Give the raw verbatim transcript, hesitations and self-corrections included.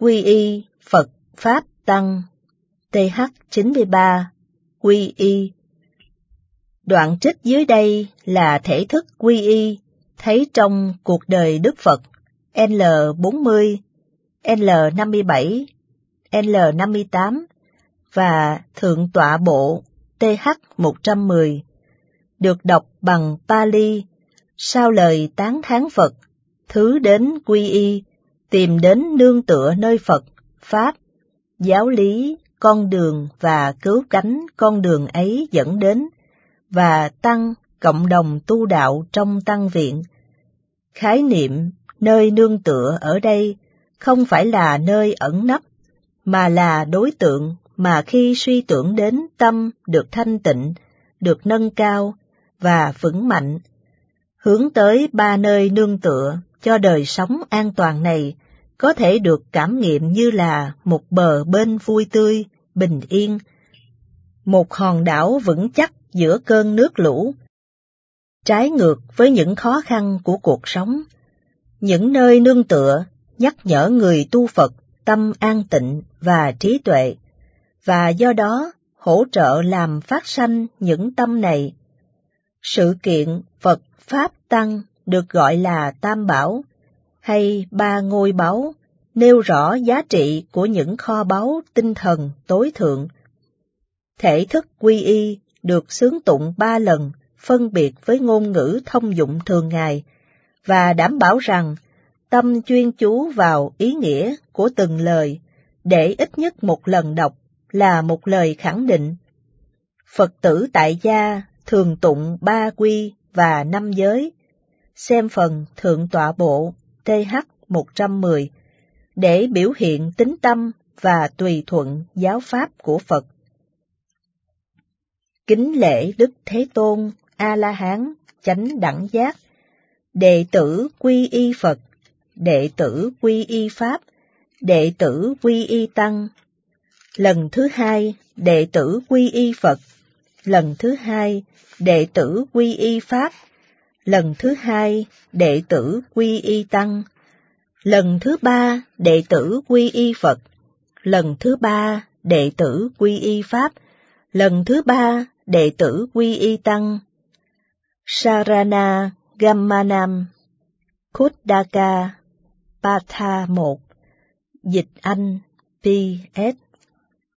quy y Phật Pháp Tăng, T H chín mươi ba, quy y. Đoạn trích dưới đây là thể thức quy y thấy trong cuộc đời Đức Phật L bốn mươi, L năm mươi bảy, L năm mươi tám và Thượng tọa bộ T H một trăm mười, được đọc bằng Pali sau lời tán thán Phật, thứ đến quy y, tìm đến nương tựa nơi Phật, Pháp, giáo lý, con đường và cứu cánh con đường ấy dẫn đến, và Tăng, cộng đồng tu đạo trong Tăng viện. Khái niệm nơi nương tựa ở đây không phải là nơi ẩn nấp, mà là đối tượng mà khi suy tưởng đến tâm được thanh tịnh, được nâng cao và vững mạnh, hướng tới ba nơi nương tựa cho đời sống an toàn này có thể được cảm nghiệm như là một bờ bên vui tươi, bình yên, một hòn đảo vững chắc giữa cơn nước lũ. Trái ngược với những khó khăn của cuộc sống, những nơi nương tựa nhắc nhở người tu Phật tâm an tịnh và trí tuệ, và do đó hỗ trợ làm phát sanh những tâm này. Sự kiện Phật Pháp Tăng được gọi là Tam Bảo, hay ba ngôi báu, nêu rõ giá trị của những kho báu tinh thần tối thượng. Thể thức quy y được xướng tụng ba lần, phân biệt với ngôn ngữ thông dụng thường ngày, và đảm bảo rằng tâm chuyên chú vào ý nghĩa của từng lời, để ít nhất một lần đọc là một lời khẳng định. Phật tử tại gia thường tụng ba quy và năm giới, xem phần Thượng tọa bộ T H một trăm mười, để biểu hiện tín tâm và tùy thuận giáo pháp của Phật. Kính lễ Đức Thế Tôn, A-la-hán, chánh đẳng giác, đệ tử quy y Phật, đệ tử quy y Pháp, đệ tử quy y Tăng. Lần thứ hai, đệ tử quy y Phật. Lần thứ hai, đệ tử quy y Pháp. Lần thứ hai, đệ tử quy y Tăng. Lần thứ ba, đệ tử quy y Phật. Lần thứ ba, đệ tử quy y Pháp. Lần thứ ba, đệ tử quy y Tăng. Sarana Gamanam Khuddaka Patha một. Dịch Anh P S